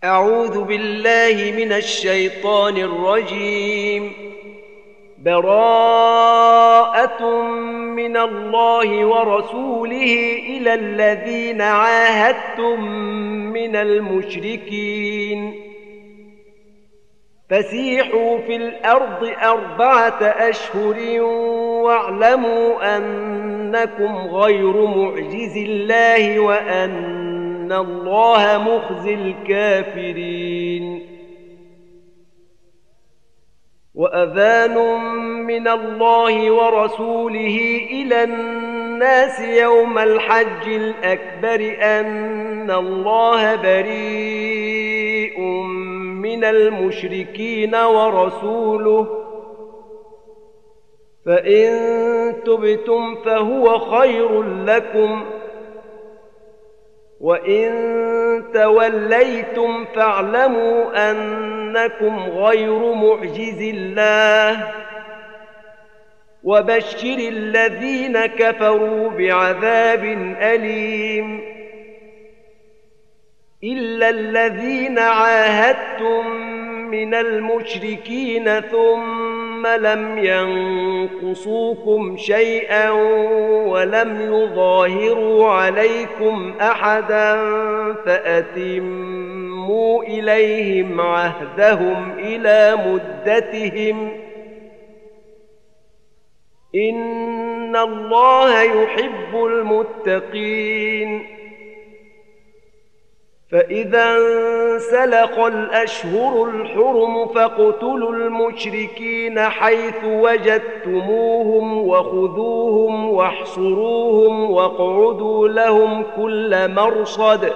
أعوذ بالله من الشيطان الرجيم. براءة من الله ورسوله إلى الذين عاهدتم من المشركين فسيحوا في الأرض 4 أشهر واعلموا أنكم غير معجز الله وأن الله مخزي الكافرين. وأذان من الله ورسوله إلى الناس يوم الحج الأكبر أن الله بريء من المشركين ورسوله، فإن تبتم فهو خير لكم، وإن توليتم فاعلموا أنكم غير معجز الله، وبشر الذين كفروا بعذاب أليم. إلا الذين عاهدتم من المشركين ثم لم ينقصوكم شيئا ولم يظاهروا عليكم أحدا فأتموا إليهم عهدهم إلى مدتهم، إن الله يحب المتقين. فإذا انسلخ الأشهر الحرم فاقتلوا المشركين حيث وجدتموهم وخذوهم واحصروهم واقعدوا لهم كل مرصد،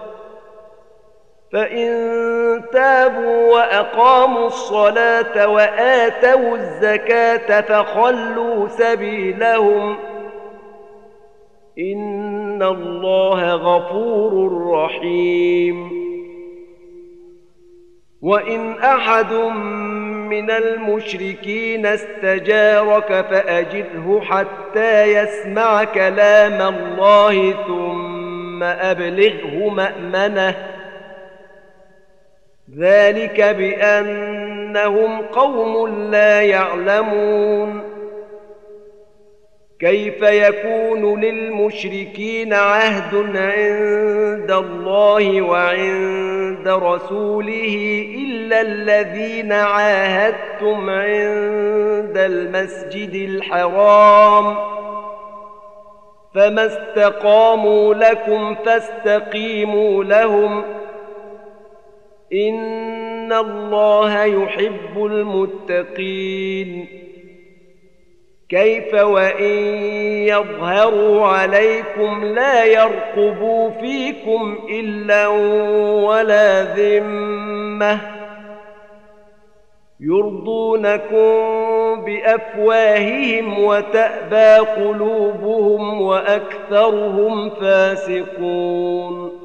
فإن تابوا وأقاموا الصلاة وآتوا الزكاة فخلوا سبيلهم، إن الله غفور رحيم. وإن أحد من المشركين استجارك فأجره حتى يسمع كلام الله ثم أبلغه مأمنه، ذلك بأنهم قوم لا يعلمون. كيف يكون للمشركين عهد عند الله وعند رسوله إلا الذين عاهدتم عند المسجد الحرام، فما استقاموا لكم فاستقيموا لهم، إن الله يحب المتقين. كيف وإن يظهروا عليكم لا يرقبوا فيكم إلا ولا ذمة، يرضونكم بأفواههم وتأبى قلوبهم وأكثرهم فاسقون.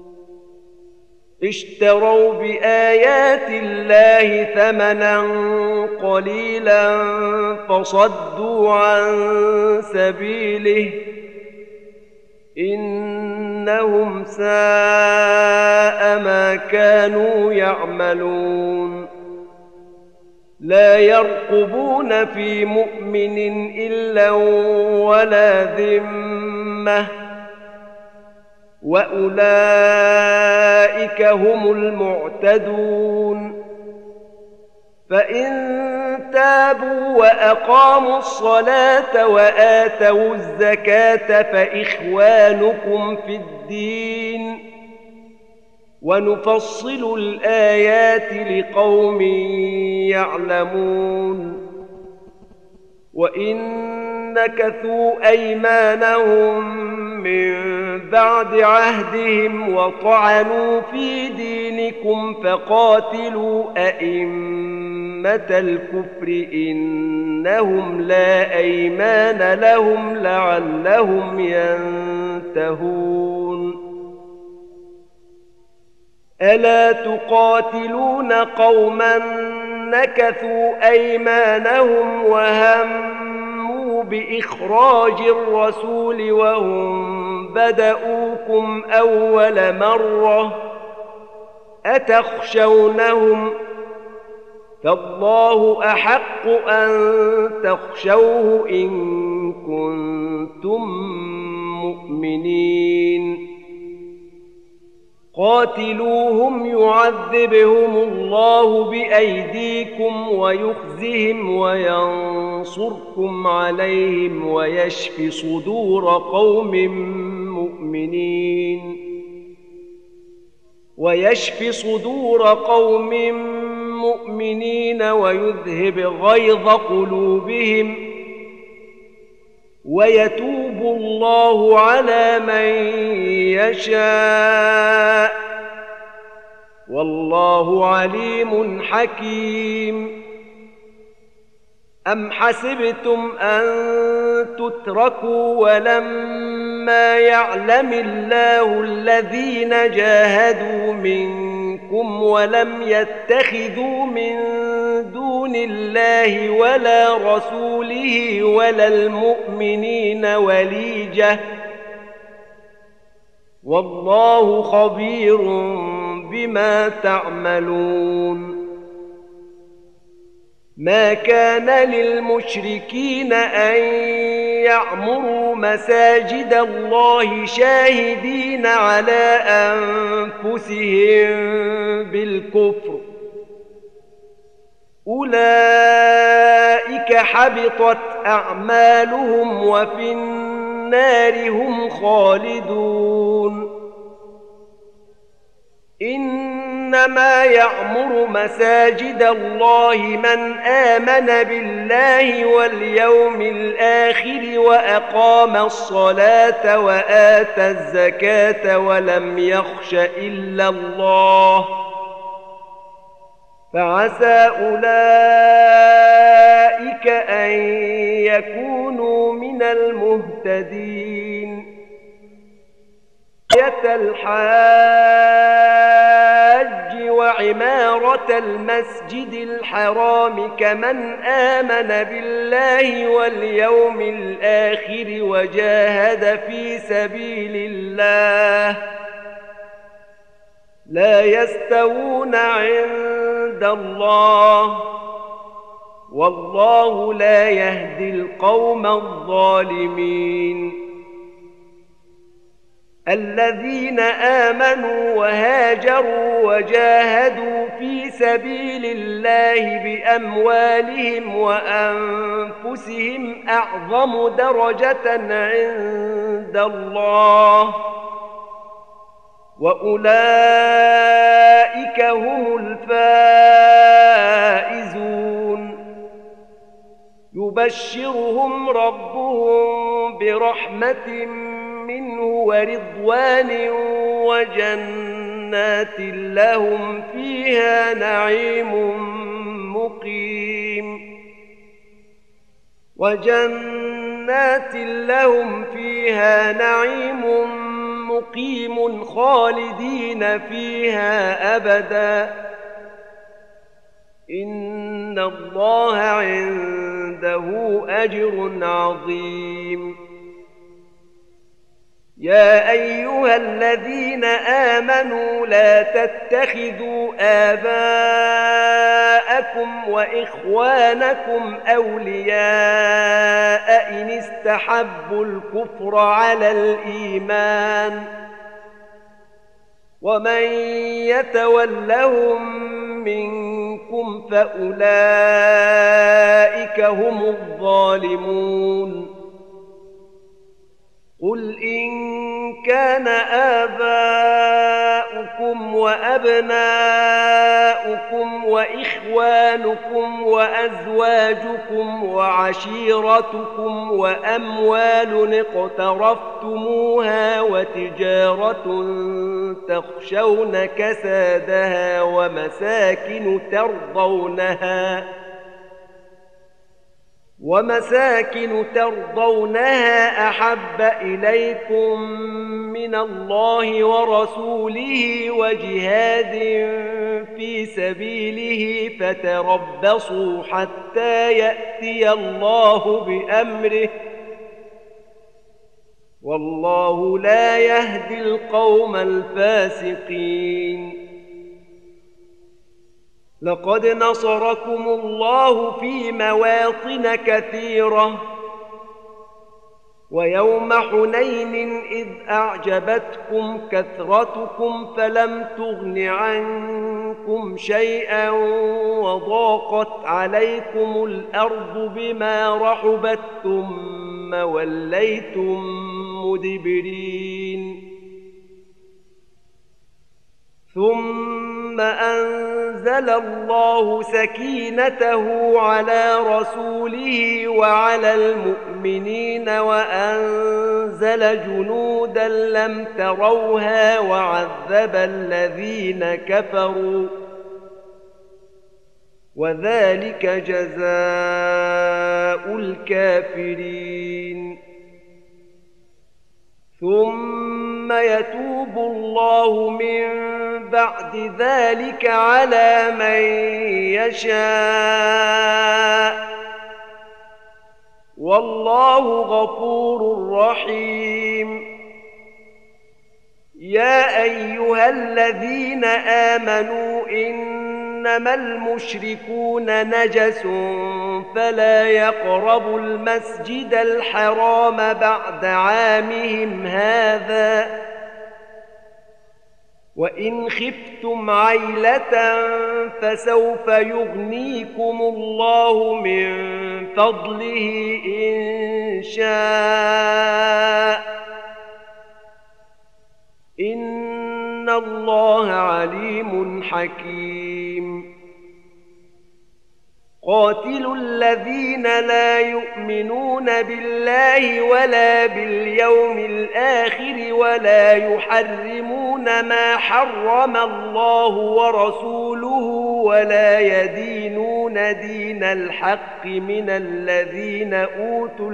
اشتروا بآيات الله ثمنا قليلا فصدوا عن سبيله، إنهم ساء ما كانوا يعملون. لا يرقبون في مؤمن إلا ولا ذمة، وأولئك هم المعتدون. فإن تابوا وأقاموا الصلاة وآتوا الزكاة فإخوانكم في الدين، ونفصل الآيات لقوم يعلمون. وإن نكثوا أيمانهم من بعد عهدهم وطعنوا في دينكم فقاتلوا أئمة الكفر إنهم لا أيمان لهم لعلهم ينتهون. ألا تقاتلون قوما نكثوا أيمانهم وهموا بإخراج الرسول وهم بدؤوكم أول مرة أتخشونهم فالله أحق أن تخشوه إن كنتم مؤمنين قاتلوهم يعذبهم الله بأيديكم ويخزهم وينصركم عليهم ويشف صدور قوم مؤمنين ويذهب غيظ قلوبهم ويتوب الله على من يشاء والله عليم حكيم أم حسبتم أن تتركوا ولما يعلم الله الذين جاهدوا منكم ولم يتخذوا من دون الله ولا رسوله ولا المؤمنين وليجة والله خبير بما تعملون ما كان للمشركين أن يعمروا مساجد الله شاهدين على أنفسهم بالكفر أولئك حبطت أعمالهم وفي النار هم خالدون إنما يعمر مساجد الله من آمن بالله واليوم الآخر وأقام الصلاة وآتى الزكاة ولم يخش إلا الله فعسى أولئك أن يكونوا من المهتدين الحاج وعمارة المسجد الحرام كمن آمن بالله واليوم الآخر وجاهد في سبيل الله لا يستوون عند الله والله لا يهدي القوم الظالمين الذين آمنوا وهاجروا وجاهدوا في سبيل الله بأموالهم وأنفسهم أعظم درجة عند الله وأولئك هم الفائزون يبشرهم ربهم برحمة منه ورضوان وجنات لهم فيها نعيم مقيم خالدين فيها أبدا إن الله عنده أجر عظيم يا أيها الذين آمنوا لا تتخذوا آباءكم وإخوانكم أولياء إن استحبوا الكفر على الإيمان ومن يتولهم منكم فأولئك هم الظالمون قل إن كان آباؤكم وأبناؤكم وإخوانكم وأزواجكم وعشيرتكم وأموال اقترفتموها وتجارة تخشون كسادها ومساكن ترضونها أحب إليكم من الله ورسوله وجهاد في سبيله فتربصوا حتى يأتي الله بأمره والله لا يهدي القوم الفاسقين لقد نصركم الله في مواطن كثيرة ويوم حنين إذ أعجبتكم كثرتكم فلم تغن عنكم شيئا وضاقت عليكم الأرض بما رحبت ثم وليتم مدبرين ثم أنزل الله سكينته على رسوله وعلى المؤمنين وأنزل جنودا لم تروها وعذب الذين كفروا وذلك جزاء الكافرين ثم يتوب الله من بعد ذلك على من يشاء والله غفور رحيم يا أيها الذين آمنوا إنما المشركون نجس فلا يقربوا المسجد الحرام بعد عامهم هذا وإن خفتم عيلة فسوف يغنيكم الله من فضله إن شاء إن الله عليم حكيم قاتلوا الذين لا يؤمنون بالله ولا باليوم الآخر ولا يحرمون ما حرم الله ورسوله ولا يدينون دين الحق من الذين أوتوا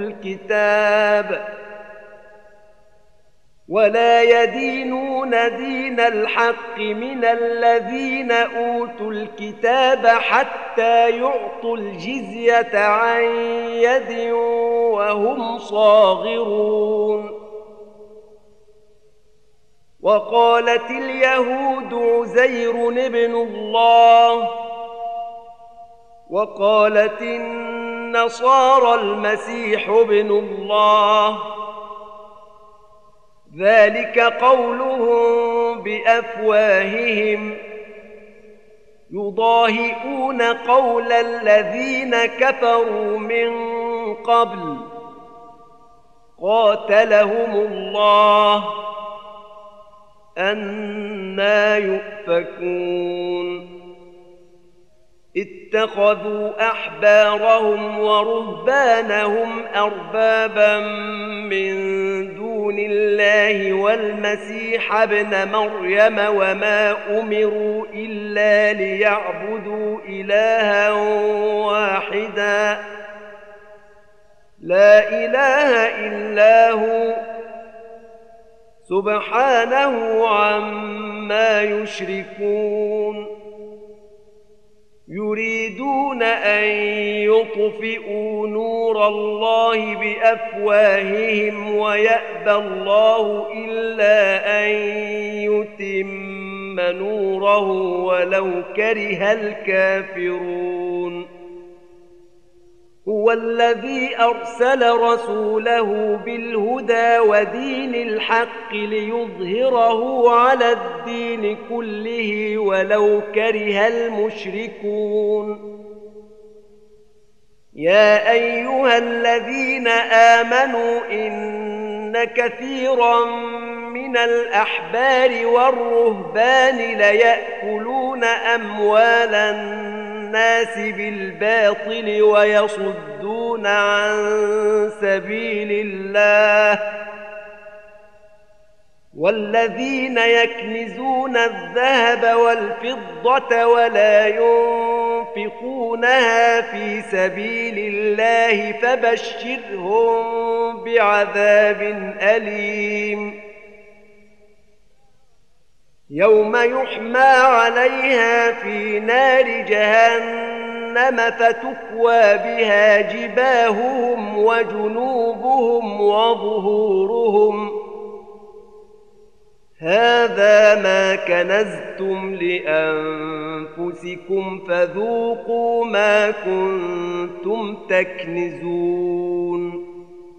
الكتاب حتى يعطوا الجزية عن يد وهم صاغرون وقالت اليهود عزير ابن الله وقالت النصارى المسيح ابن الله ذلك قولهم بأفواههم يضاهئون قول الذين كفروا من قبل قاتلهم الله أنى يؤفكون اتخذوا أحبارهم ورهبانهم أربابا من دون الله والمسيح ابن مريم وما أمروا إلا ليعبدوا إلها واحدا لا إله إلا هو سبحانه عما يشركون يريدون أن يطفئوا نور الله بأفواههم ويأبى الله إلا أن يتم نوره ولو كره الكافرون هو الذي أرسل رسوله بالهدى ودين الحق ليظهره على الدين كله ولو كره المشركون يا أيها الذين آمنوا إن كثيرا من الأحبار والرهبان ليأكلون أموال الناس بالباطل ويصدون عن سبيل الله والذين يكنزون الذهب والفضة ولا ينفقونها في سبيل الله فبشرهم بعذاب أليم يوم يحمى عليها في نار جهنم فتكوى بها جباههم وجنوبهم وظهورهم هذا ما كنزتم لأنفسكم فذوقوا ما كنتم تكنزون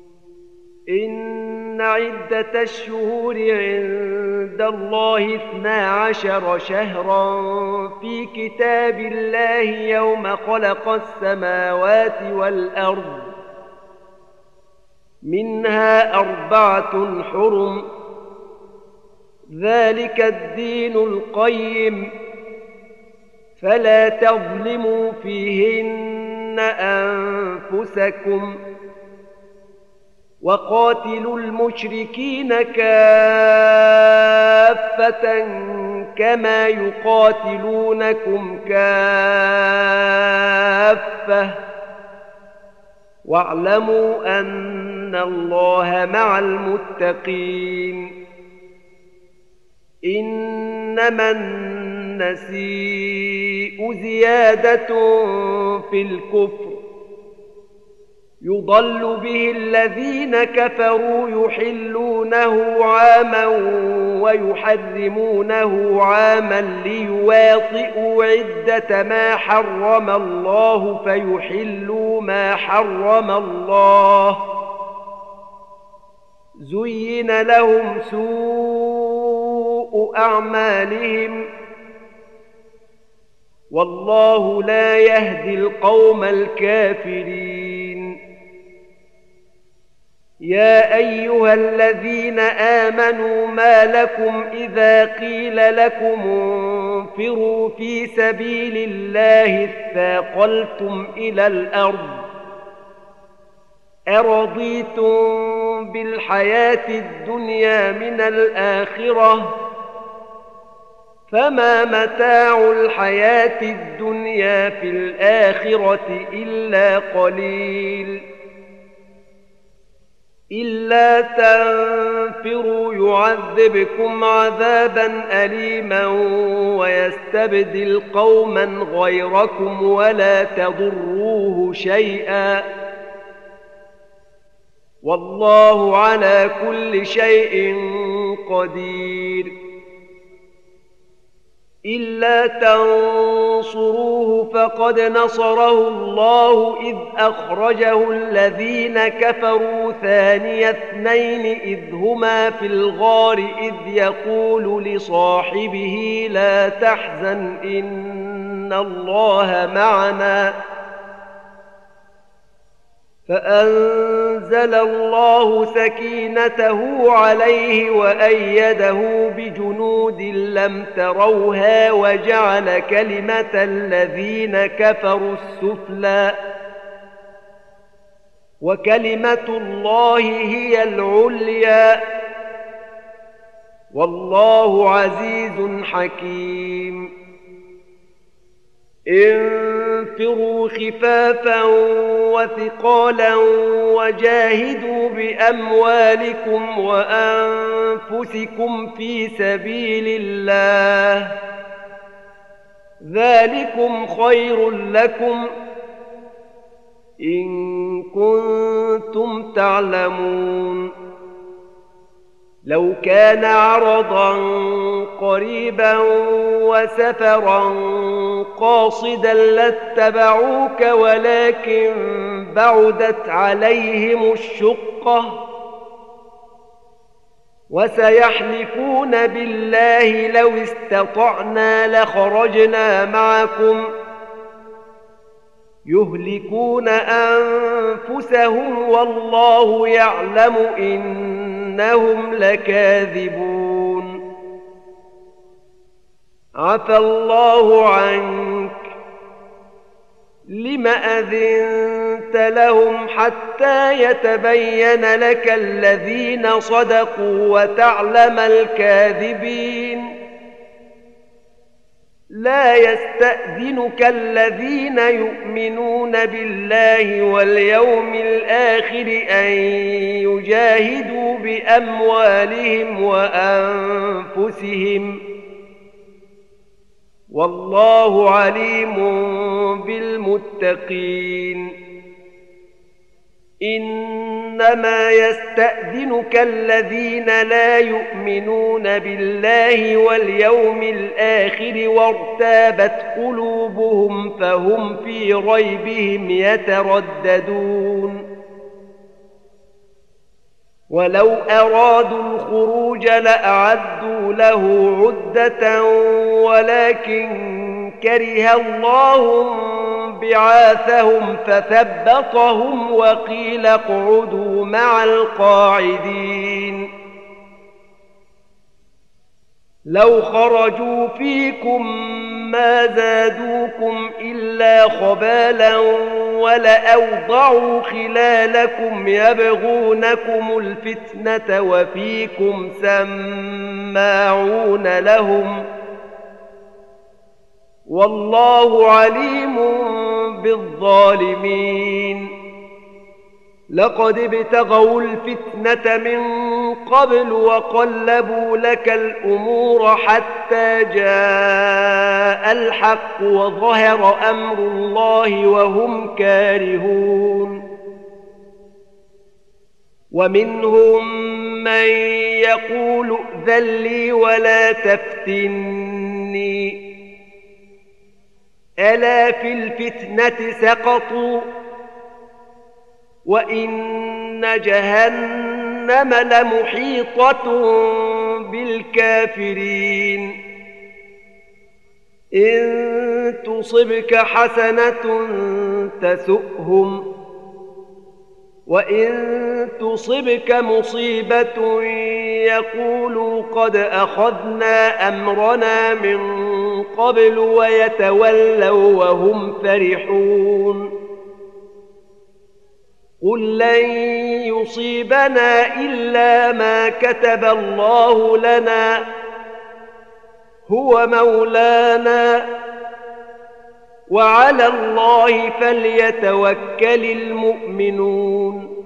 إن عدة الشهور عند الله 12 شهرا في كتاب الله يوم خلق السماوات والأرض منها 4 حرم ذلك الدين القيم فلا تظلموا فيهن أنفسكم وقاتلوا المشركين كافة كما يقاتلونكم كافة واعلموا أن الله مع المتقين إنما النسيء زيادة في الكفر يضل به الذين كفروا يحلونه عاما ويحرمونه عاما ليواطئوا عدة ما حرم الله فيحلوا ما حرم الله زين لهم سوء أعمالهم والله لا يهدي القوم الكافرين يا أيها الذين آمنوا ما لكم إذا قيل لكم انفروا في سبيل الله اثاقلتم إلى الأرض أرضيتم بالحياة الدنيا من الآخرة فما متاع الحياة الدنيا في الآخرة إلا قليل إلا تنفروا يعذبكم عذابا أليما ويستبدل قوما غيركم ولا تضروه شيئا والله على كل شيء قدير إلا تنصروه فقد نصره الله إذ أخرجه الذين كفروا ثاني اثنين إذ هما في الغار إذ يقول لصاحبه لا تحزن إن الله معنا فأنزل الله سكينته عليه وأيده بجنود لم تروها وجعل كلمة الذين كفروا السفلى وكلمة الله هي العليا والله عزيز حكيم انفروا خفافا وثقالا وجاهدوا بأموالكم وأنفسكم في سبيل الله ذلكم خير لكم إن كنتم تعلمون لو كان عرضا قريبا وسفرا قاصدا لاتبعوك ولكن بعدت عليهم الشقة وسيحلفون بالله لو استطعنا لخرجنا معكم يهلكون أنفسهم والله يعلم إنهم لكاذبون عفى الله عنك لم أذنت لهم حتى يتبين لك الذين صدقوا وتعلم الكاذبين لا يستأذنك الذين يؤمنون بالله واليوم الآخر أن يجاهدوا بأموالهم وأنفسهم والله عليم بالمتقين إنما يستأذنك الذين لا يؤمنون بالله واليوم الآخر وارتابت قلوبهم فهم في ريبهم يترددون ولو أرادوا الخروج لأعدوا له عدة ولكن كره الله بعاثهم فثبطهم وقيل اقعدوا مع القاعدين لو خرجوا فيكم ما زادوكم إلا خبالا ولأوضعوا خلالكم يبغونكم الفتنة وفيكم سماعون لهم والله عليم بالظالمين لقد ابتغوا الفتنة من قبل وقلبوا لك الأمور حتى جاء الحق وظهر أمر الله وهم كارهون ومنهم من يقول ائذن لي ولا تفتني ألا في الفتنة سقطوا وإن جهنم لمحيطة بالكافرين إن تصبك حسنة تسؤهم وإن تصبك مصيبة يقولوا قد أخذنا أمرنا من قبل ويتولوا وهم فرحون قل لن يصيبنا إلا ما كتب الله لنا هو مولانا وعلى الله فليتوكل المؤمنون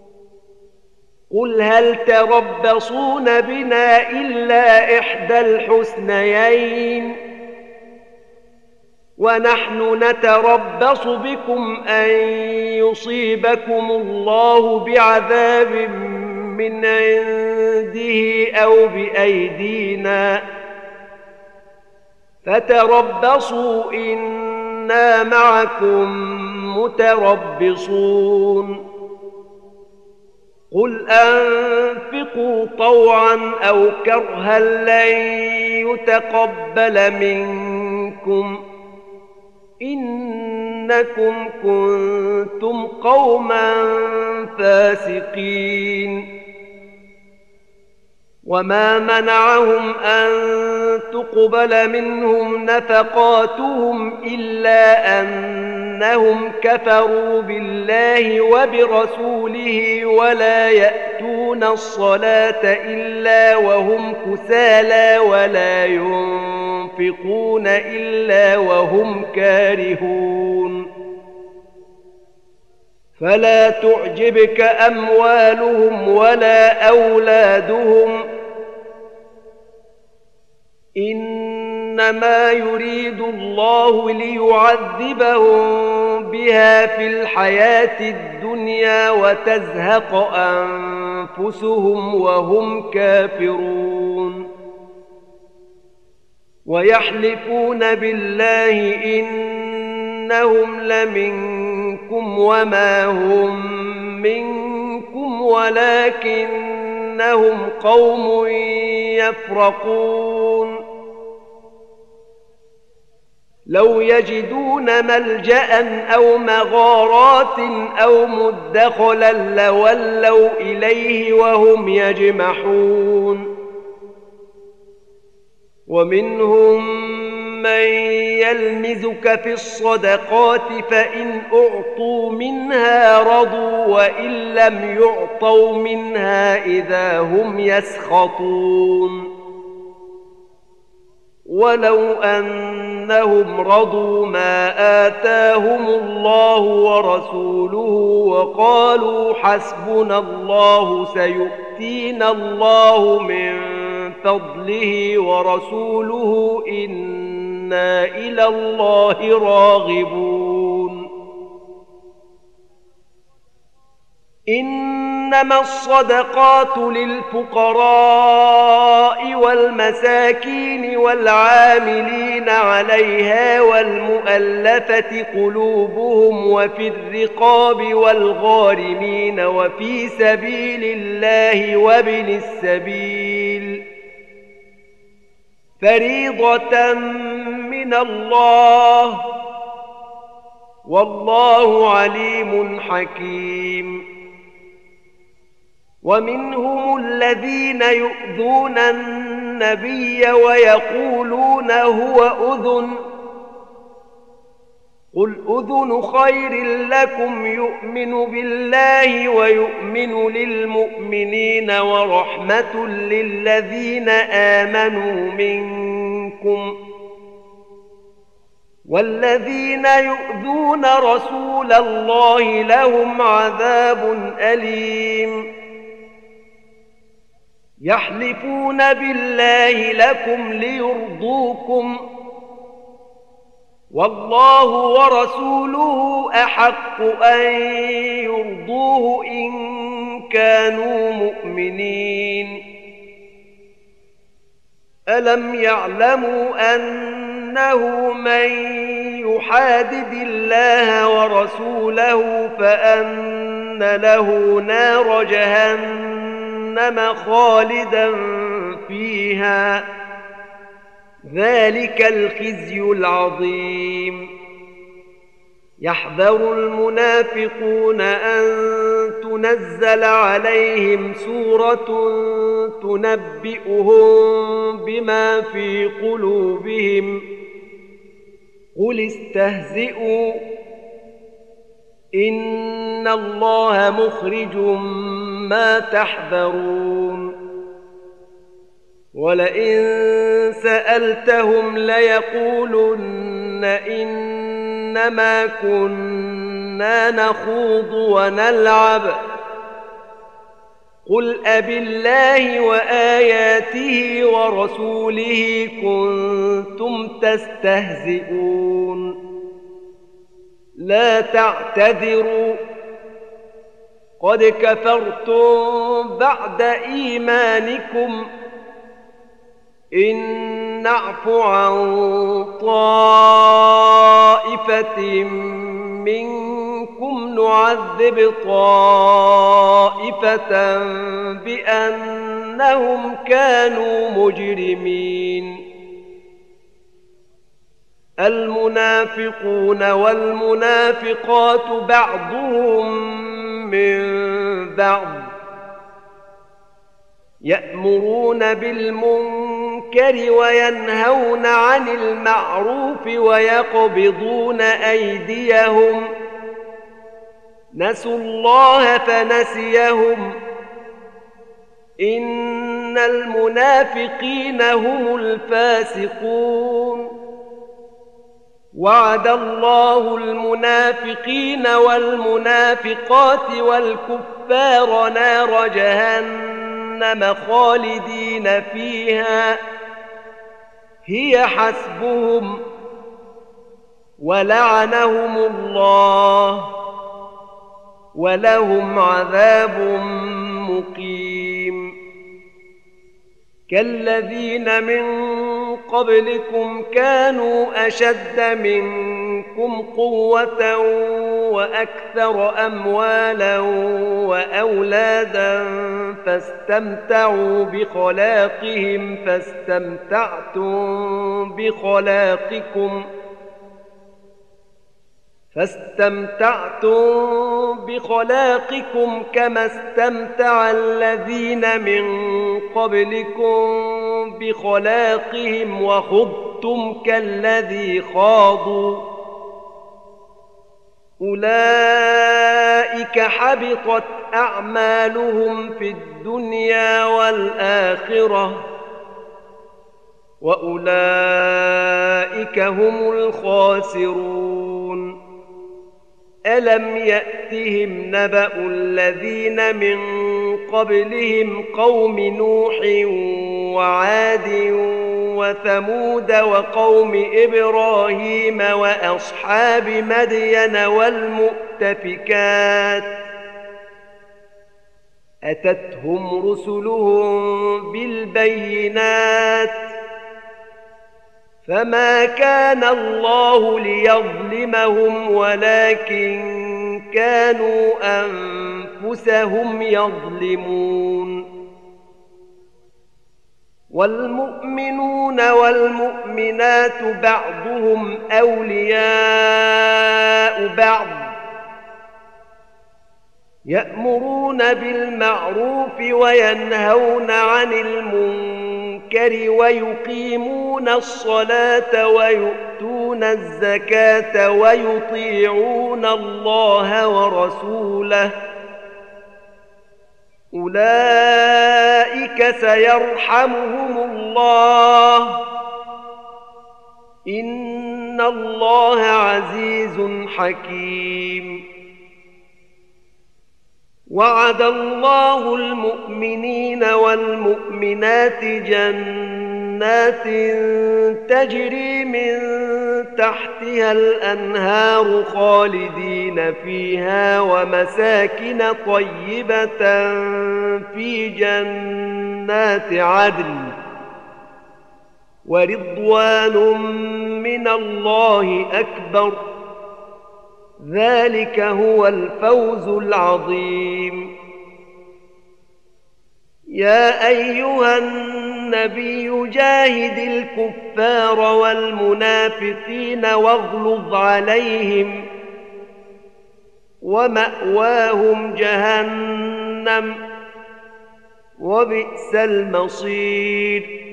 قل هل تربصون بنا إلا إحدى الحسنيين ونحن نتربص بكم أن يصيبكم الله بعذاب من عنده أو بأيدينا فتربصوا إنا معكم متربصون قل أنفقوا طوعا أو كرها لن يتقبل منكم إنكم كنتم قوما فاسقين وما منعهم أن تقبل منهم نفقاتهم إلا أنهم كفروا بالله وبرسوله ولا يأتون الصلاة إلا وهم كسالى ولا ينفقون إلا وهم كارهون فلا تعجبك أموالهم ولا أولادهم إنما يريد الله ليعذبهم بها في الحياة الدنيا وتزهق أنفسهم وهم كافرون ويحلفون بالله إنهم لمنكم وما هم منكم ولكنهم قوم يفرقون لو يجدون ملجأ أو مغارات أو مدخلا لولوا إليه وهم يجمحون ومنهم من يلمزك في الصدقات فإن أعطوا منها رضوا وإن لم يعطوا منها إذا هم يسخطون ولو أنهم رضوا ما آتاهم الله ورسوله وقالوا حسبنا الله سيؤتينا الله من فضله ورسوله إنا إلى الله راغبون إنما الصدقات للفقراء والمساكين والعاملين عليها والمؤلفة قلوبهم وفي الرقاب والغارمين وفي سبيل الله وابن السبيل فريضة من الله والله عليم حكيم. ومنهم الذين يؤذون النبي ويقولون هو أذن قل أذن خير لكم يؤمن بالله ويؤمن للمؤمنين ورحمة للذين آمنوا منكم والذين يؤذون رسول الله لهم عذاب أليم. يحلفون بالله لكم ليرضوكم والله ورسوله أحق أن يرضوه إن كانوا مؤمنين. ألم يعلموا أنه من يحادد الله ورسوله فأن له نار جهنم خالدا فيها ذلك الخزي العظيم. يحذر المنافقون أن تنزل عليهم سورة تنبئهم بما في قلوبهم قل استهزئوا إن الله مخرج ما تحذرون. ولئن سألتهم ليقولن إنما كنا نخوض ونلعب قل أبالله وآياته ورسوله كنتم تستهزئون لا تعتذروا قد كفرتم بعد إيمانكم إن نعف عن طائفة منكم نعذب طائفة بأنهم كانوا مجرمين. المنافقون والمنافقات بعضهم من بعض يأمرون بالمنكر وينهون عن المعروف ويقبضون أيديهم نسوا الله فنسيهم إن المنافقين هم الفاسقون. وعد الله المنافقين والمنافقات والكفار نار جهنم خالدين فيها هي حسبهم ولعنهم الله ولهم عذاب مقيم. كالذين من قبلكم كانوا أشد منكم قوة وأكثر أموالا وأولادا فاستمتعوا بخلاقكم كما استمتع الذين من قبلكم بخلاقهم وخضتم كالذي خاضوا أولئك حبطت أعمالهم في الدنيا والآخرة وأولئك هم الخاسرون. ألم يأتهم نبأ الذين من قبلهم قوم نوح وعاد وثمود وقوم إبراهيم وأصحاب مدين والمؤتفكات أتتهم رسلهم بالبينات فما كان الله ليظلمهم ولكن كانوا أنفسهم يظلمون. والمؤمنون والمؤمنات بعضهم أولياء بعض يأمرون بالمعروف وينهون عن المنكر ويقيمون الصلاة ويؤتون الزكاة ويطيعون الله ورسوله أولئك سيرحمهم الله إن الله عزيز حكيم. وعد الله المؤمنين والمؤمنات جنات تجري من تحتها الأنهار خالدين فيها ومساكن طيبة في جنات عدن ورضوان من الله أكبر ذلك هو الفوز العظيم. يا أيها النبي جاهد الكفار والمنافقين واغلظ عليهم ومأواهم جهنم وبئس المصير.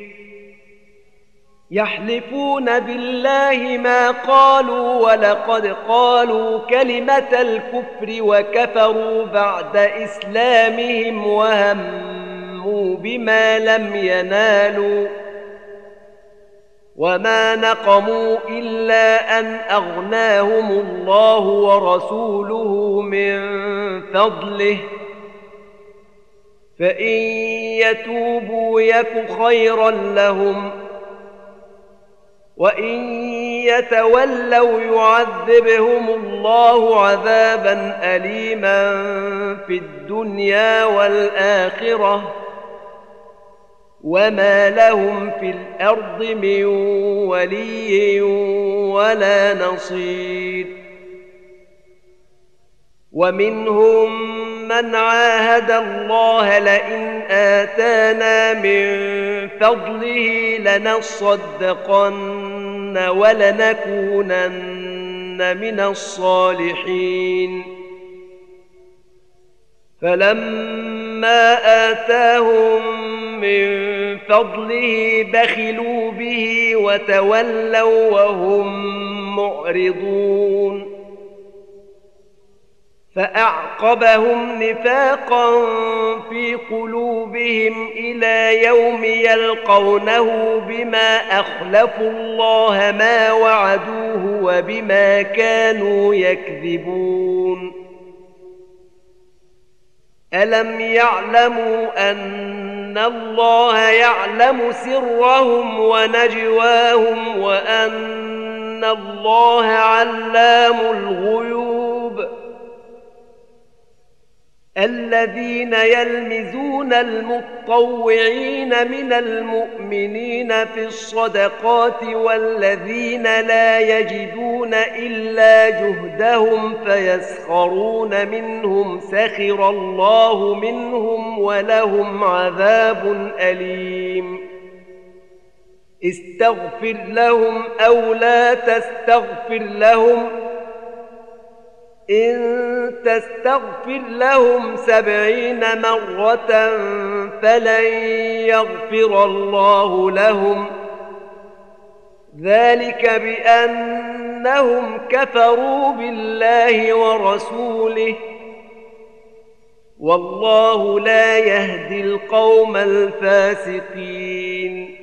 يحلفون بالله ما قالوا ولقد قالوا كلمة الكفر وكفروا بعد إسلامهم وهموا بما لم ينالوا وما نقموا إلا أن أغناهم الله ورسوله من فضله فإن يتوبوا يك خيرا لهم وإن يتولوا يعذبهم الله عذابا أليما في الدنيا والآخرة وما لهم في الأرض من ولي ولا نصير. ومنهم من عاهد الله لئن آتانا من فضله لنصدقن ولنكونن من الصالحين فلما آتاهم من فضله بخلوا به وتولوا وهم معرضون فأعقبهم نفاقا في قلوبهم إلى يوم يلقونه بما أخلفوا الله ما وعدوه وبما كانوا يكذبون. ألم يعلموا أن الله يعلم سرهم ونجواهم وأن الله علام الغيوب. الذين يلمزون المطوعين من المؤمنين في الصدقات والذين لا يجدون إلا جهدهم فيسخرون منهم سخر الله منهم ولهم عذاب أليم. استغفر لهم أو لا تستغفر لهم إن تستغفر لهم 70 مرة فلن يغفر الله لهم ذلك بأنهم كفروا بالله ورسوله والله لا يهدي القوم الفاسقين.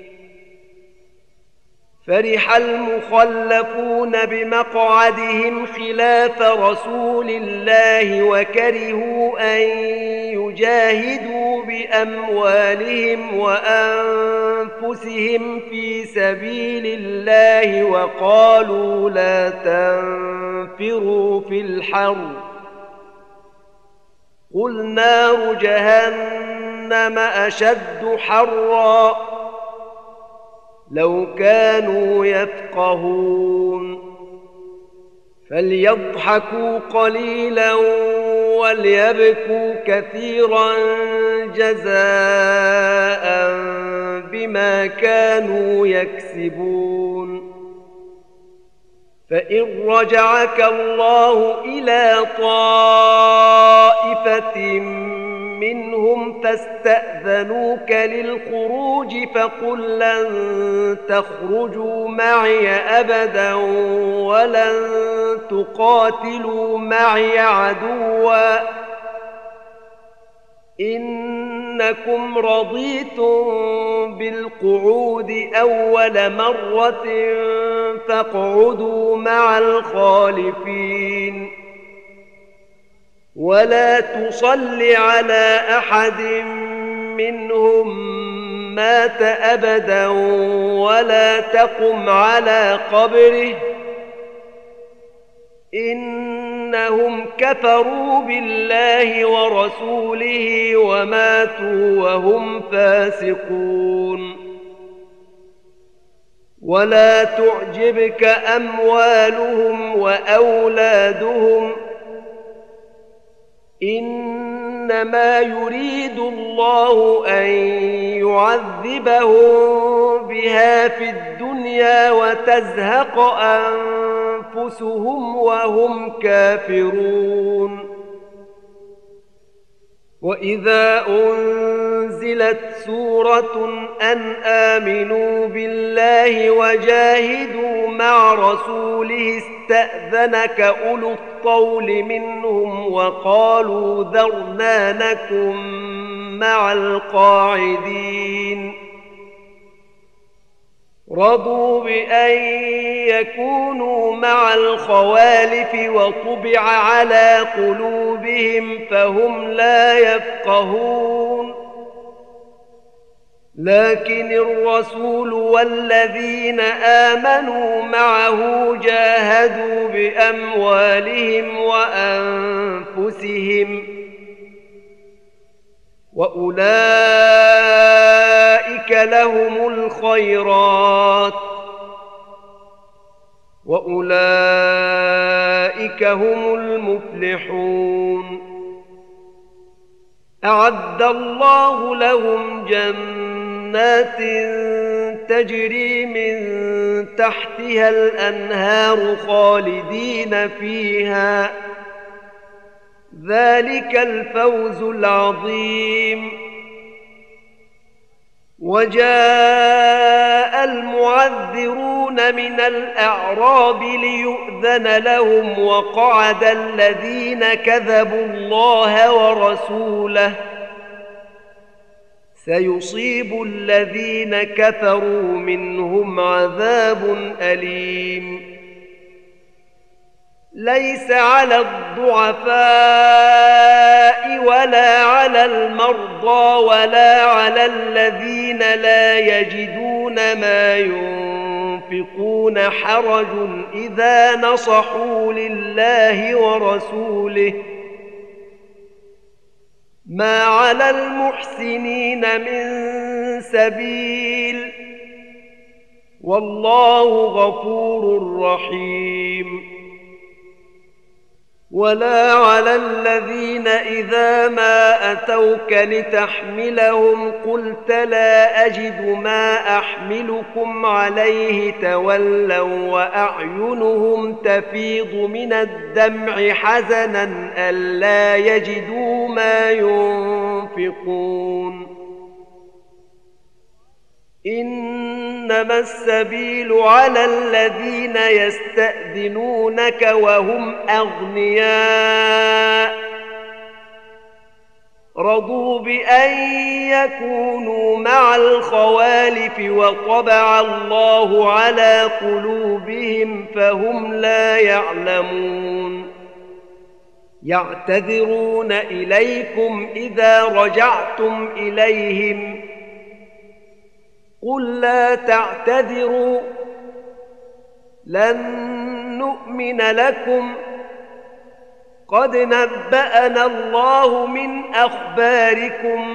فرح المخلفون بمقعدهم خلاف رسول الله وكرهوا أن يجاهدوا بأموالهم وأنفسهم في سبيل الله وقالوا لا تنفروا في الحر قل نار جهنم أشد حرا لو كانوا يفقهون فليضحكوا قليلا وليبكوا كثيرا جزاء بما كانوا يكسبون فإن رجعك الله إلى طائفة منهم فاستأذنوك للخروج فقل لن تخرجوا معي أبدا ولن تقاتلوا معي عدوا إنكم رضيتم بالقعود أول مرة فاقعدوا مع الخالفين ولا تصل على أحد منهم مات أبدا ولا تقم على قبره إنهم كفروا بالله ورسوله وماتوا وهم فاسقون ولا تعجبك أموالهم وأولادهم إنما يريد الله أن يعذبهم بها في الدنيا وتزهق أنفسهم وهم كافرون وإذا أنزلت سورة أن آمنوا بالله وجاهدوا مع رسوله استأذنك أولو الطول منهم وقالوا ذرنا نكن مع القاعدين رضوا بأن يكونوا مع الخوالف وطبع على قلوبهم فهم لا يفقهون لكن الرسول والذين آمنوا معه جاهدوا بأموالهم وأنفسهم وأولئك لهم الخيرات وأولئك هم المفلحون أعد الله لهم جنات تجري من تحتها الأنهار خالدين فيها ذلك الفوز العظيم وجاء المعذرون من الأعراب ليؤذن لهم وقعد الذين كذبوا الله ورسوله سيصيب الذين كفروا منهم عذاب أليم ليس على الضعفاء ولا على المرضى ولا على الذين لا يجدون ما ينفقون حرج إذا نصحوا لله ورسوله ما على المحسنين من سبيل والله غفور رحيم ولا على الذين إذا ما أتوك لتحملهم قلت لا أجد ما أحملكم عليه تولوا وأعينهم تفيض من الدمع حزنا ألا يجدوا ما ينفقون إنما السبيل على الذين يستأذنونك وهم أغنياء رضوا بأن يكونوا مع الخوالف وطبع الله على قلوبهم فهم لا يعلمون يعتذرون إليكم إذا رجعتم إليهم قل لا تعتذروا لن نؤمن لكم قد نبأنا الله من أخباركم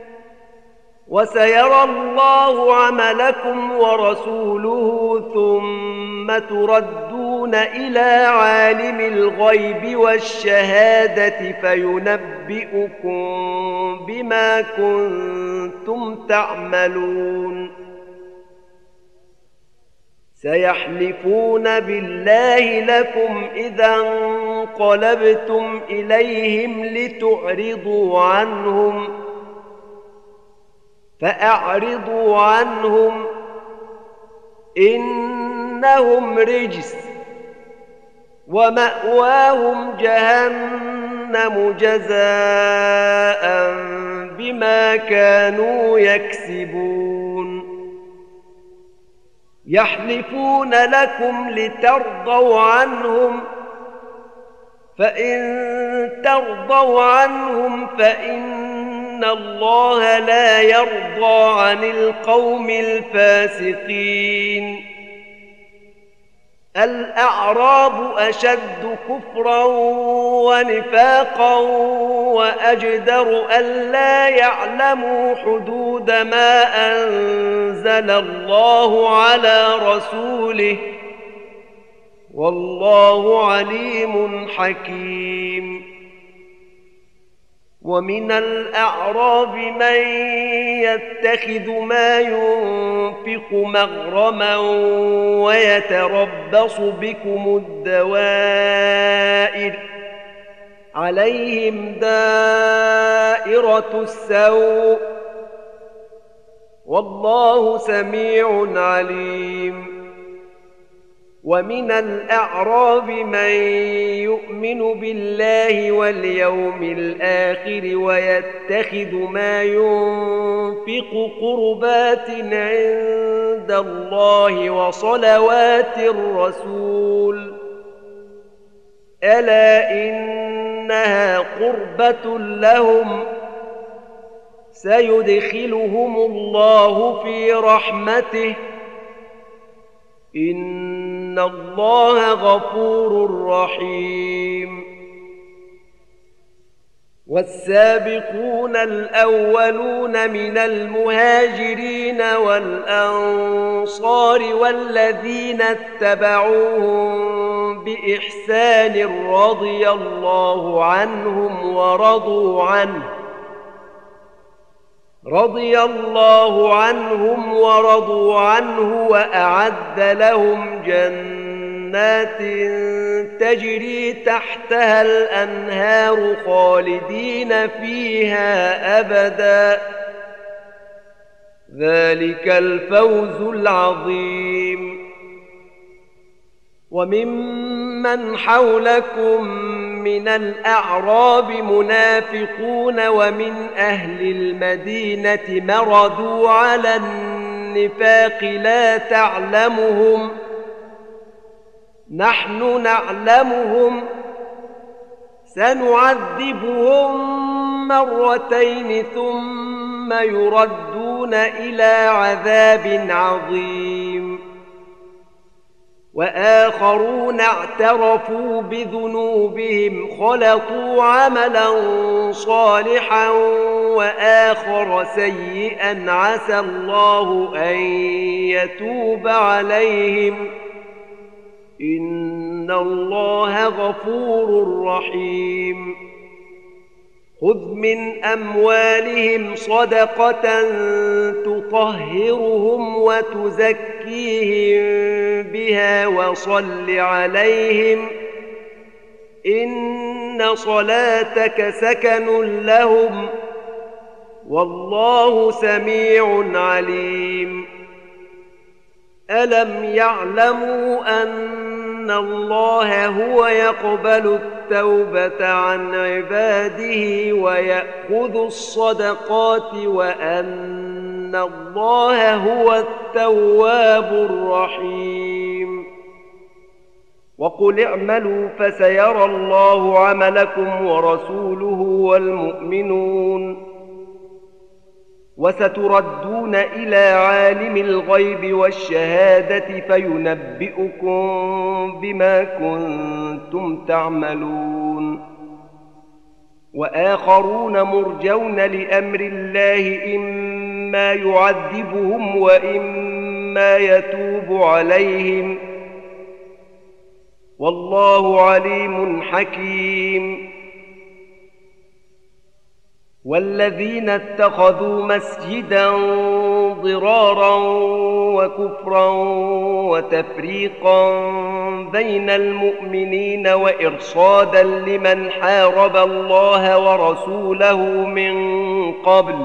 وسيرى الله عملكم ورسوله ثم تردون إلى عالم الغيب والشهادة فينبئكم بما كنتم تعملون سيحلفون بالله لكم إذا انقلبتم إليهم لتعرضوا عنهم فأعرضوا عنهم إنهم رجس ومأواهم جهنم جزاء بما كانوا يكسبون يحلفون لكم لترضوا عنهم فإن ترضوا عنهم فإن الله لا يرضى عن القوم الفاسقين الأعراب أشد كفرا ونفاقا وأجدر ألا يعلموا حدود ما أنزل الله على رسوله والله عليم حكيم ومن الأعراب من يتخذ ما ينفق مغرما ويتربص بكم الدوائر عليهم دائرة السوء والله سميع عليم ومن الأعراب من يؤمن بالله واليوم الآخر ويتخذ ما ينفق قربات عند الله وصلوات الرسول ألا إنها قربة لهم سيدخلهم الله في رحمته إن الله غفور رحيم والسابقون الأولون من المهاجرين والأنصار والذين اتبعوهم بإحسان رضي الله عنهم ورضوا عنه وأعد لهم جنات تجري تحتها الأنهار خالدين فيها أبدا ذلك الفوز العظيم وممن حولكم من الأعراب منافقون ومن أهل المدينة مردوا على النفاق لا تعلمهم نحن نعلمهم سنعذبهم مرتين ثم يردون إلى عذاب عظيم وآخرون اعترفوا بذنوبهم خلطوا عملا صالحا وآخر سيئا عسى الله أن يتوب عليهم إن الله غفور رحيم خذ من أموالهم صدقة تطهرهم وتزكيهم بها وصل عليهم إن صلاتك سكن لهم والله سميع عليم ألم يعلموا أن الله هو يقبل التوبة عن عباده ويأخذ الصدقات وأن الله هو التواب الرحيم وقل اعملوا فسيرى الله عملكم ورسوله والمؤمنون وستردون إلى عالم الغيب والشهادة فينبئكم بما كنتم تعملون وآخرون مرجون لأمر الله إما يعذبهم وإما يتوب عليهم، والله عليم حكيم. والذين اتخذوا مسجدا ضرارا وكفرا وتفريقا بين المؤمنين وإرصادا لمن حارب الله ورسوله من قبل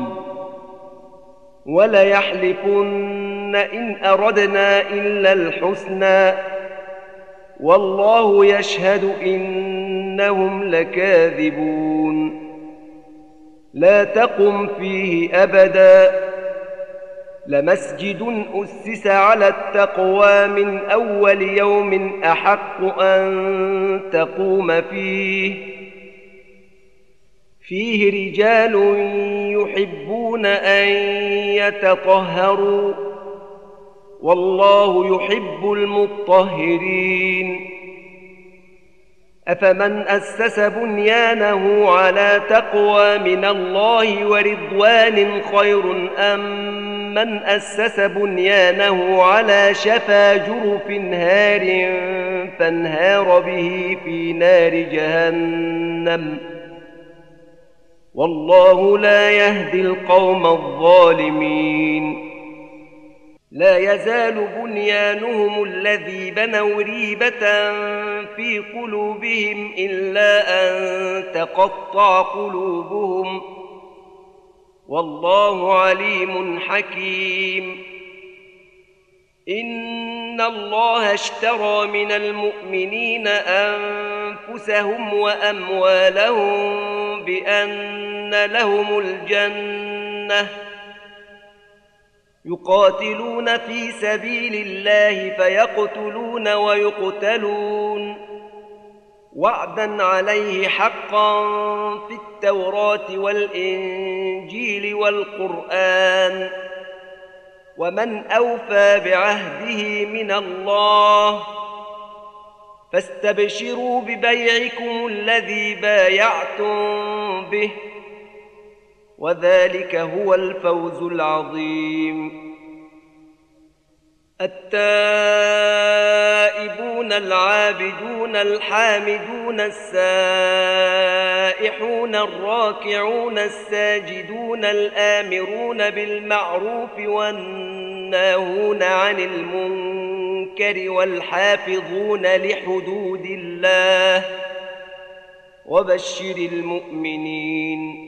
وليحلفن إن أردنا إلا الحسنى والله يشهد إنهم لكاذبون. لا تقم فيه أبدا، لمسجد أسس على التقوى من أول يوم أحق أن تقوم فيه رجال يحبون أن يتطهروا والله يحب المطهرين. أفمن أسس بنيانه على تقوى من الله ورضوان خير أم من أسس بنيانه على شفا جرف هار فانهار به في نار جهنم والله لا يهدي القوم الظالمين. لا يزال بنيانهم الذي بنوا ريبة في قلوبهم إلا أن تقطع قلوبهم والله عليم حكيم. إن الله اشترى من المؤمنين أنفسهم وأموالهم بأن لهم الجنة يقاتلون في سبيل الله فيقتلون ويقتلون وعدا عليه حقا في التوراة والإنجيل والقرآن ومن أوفى بعهده من الله فاستبشروا ببيعكم الذي بايعتم به وذلك هو الفوز العظيم. التائبون العابدون الحامدون السائحون الراكعون الساجدون الآمرون بالمعروف والناهون عن المنكر والحافظون لحدود الله وبشر المؤمنين.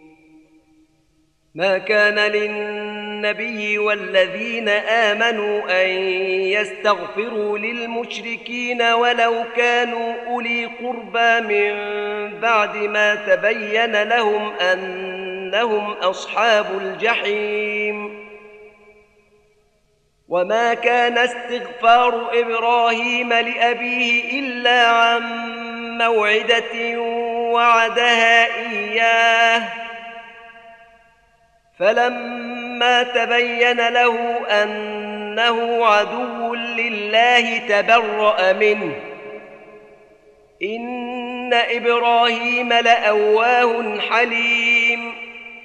ما كان للنبي والذين آمنوا أن يستغفروا للمشركين ولو كانوا أولي قربى من بعد ما تبين لهم أنهم أصحاب الجحيم. وما كان استغفار إبراهيم لأبيه إلا عن موعدة وعدها إياه فلما تبين له أنه عدو لله تبرأ منه إن إبراهيم لأواه حليم.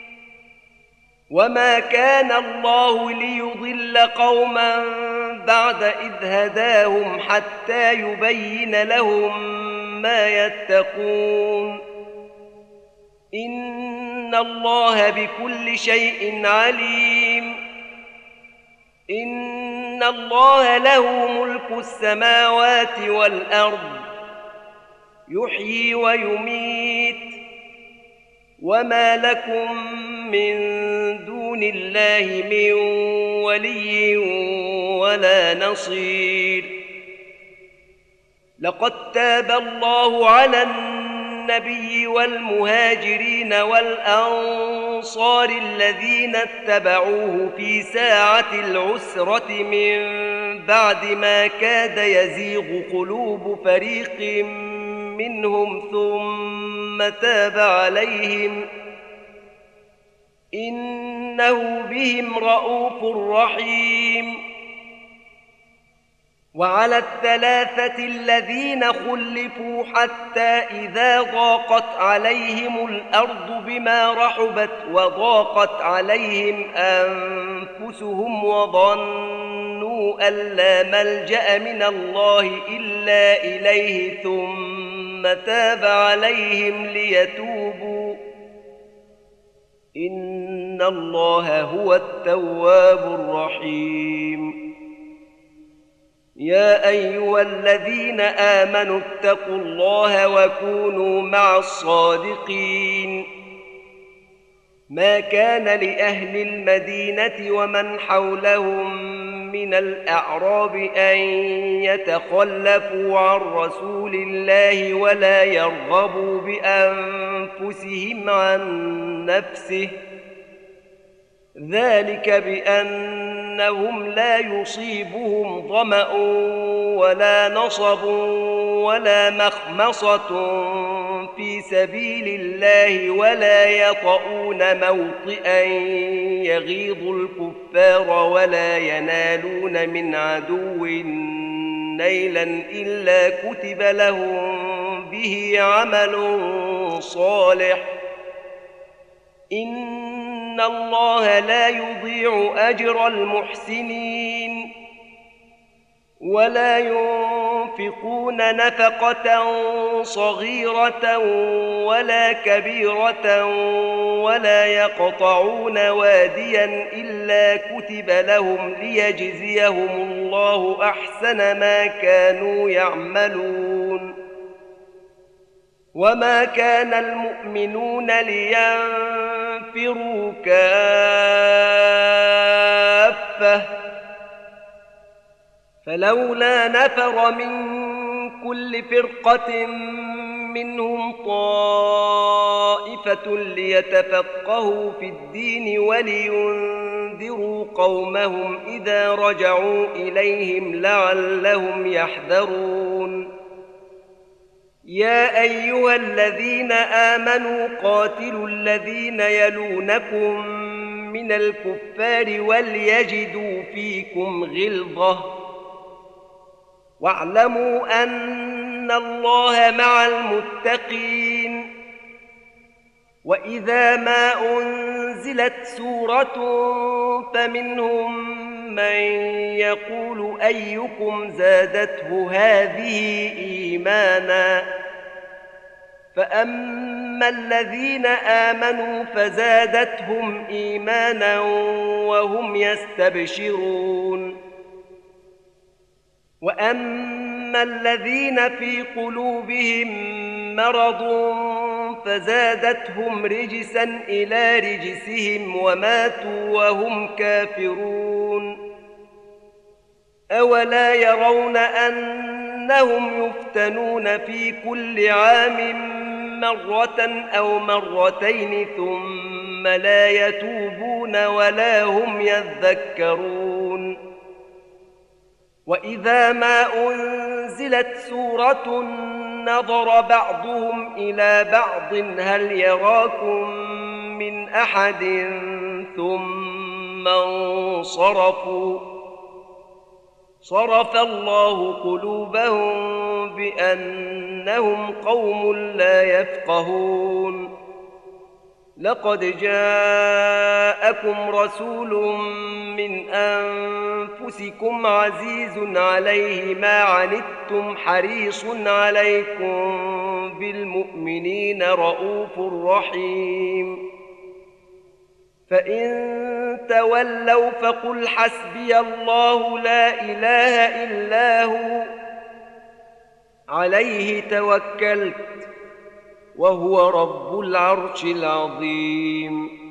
وما كان الله ليضل قوما بعد إذ هداهم حتى يبين لهم ما يتقون إن الله بكل شيء عليم. إن الله له ملك السماوات والأرض يحيي ويميت وما لكم من دون الله من ولي ولا نصير. لقد تاب الله على النبي والمهاجرين والأنصار الذين اتبعوه في ساعة العسرة من بعد ما كاد يزيغ قلوب فريق منهم ثم تاب عليهم إنه بهم رءوف رحيم. وعلى الثلاثة الذين خلفوا حتى إذا ضاقت عليهم الأرض بما رحبت وضاقت عليهم أنفسهم وظنوا أن لا ملجأ من الله إلا إليه ثم تاب عليهم ليتوبوا إن الله هو التواب الرحيم. يا أيها الذين آمنوا اتقوا الله وكونوا مع الصادقين. ما كان لأهل المدينة ومن حولهم من الأعراب أن يتخلفوا عن رسول الله ولا يرغبوا بأنفسهم عن نفسه، ذلك بأنهم لا يصيبهم ظمأ ولا نصب ولا مخمصة في سبيل الله ولا يطؤون موطئا يغيظ الكفار ولا ينالون من عدو نيلا إلا كتب لهم به عمل صالح إن الله لا يضيع أجر المحسنين. ولا ينفقون نفقة صغيرة ولا كبيرة ولا يقطعون واديا إلا كتب لهم ليجزيهم الله أحسن ما كانوا يعملون. وما كان المؤمنون لينفروا كافة فلولا نفر من كل فرقة منهم طائفة ليتفقهوا في الدين ولينذروا قومهم إذا رجعوا إليهم لعلهم يحذرون. يا أيها الذين آمنوا قاتلوا الذين يلونكم من الكفار وليجدوا فيكم غلظة واعلموا أن الله مع المتقين. وإذا ما أنزلت سورة فمنهم من يقول أيكم زادته هذه إيمانا فأما الذين آمنوا فزادتهم إيمانا وهم يستبشرون. وأما الذين في قلوبهم مرض فزادتهم رجسا إلى رجسهم وماتوا وهم كافرون. أولا يرون أنهم يفتنون في كل عام مرة أو مرتين ثم لا يتوبون ولا هم يذكرون. وإذا ما أنزلت سورة نظر بعضهم إلى بعض هل يراكم من أحد ثم انصرفوا صرف الله قلوبهم بأنهم قوم لا يفقهون. لقد جاءكم رسول من أنفسكم عزيز عليه ما عنتم حريص عليكم بالمؤمنين رؤوف رحيم. فإن تولوا فقل حسبي الله لا إله إلا هو عليه توكلت وهو رب العرش العظيم.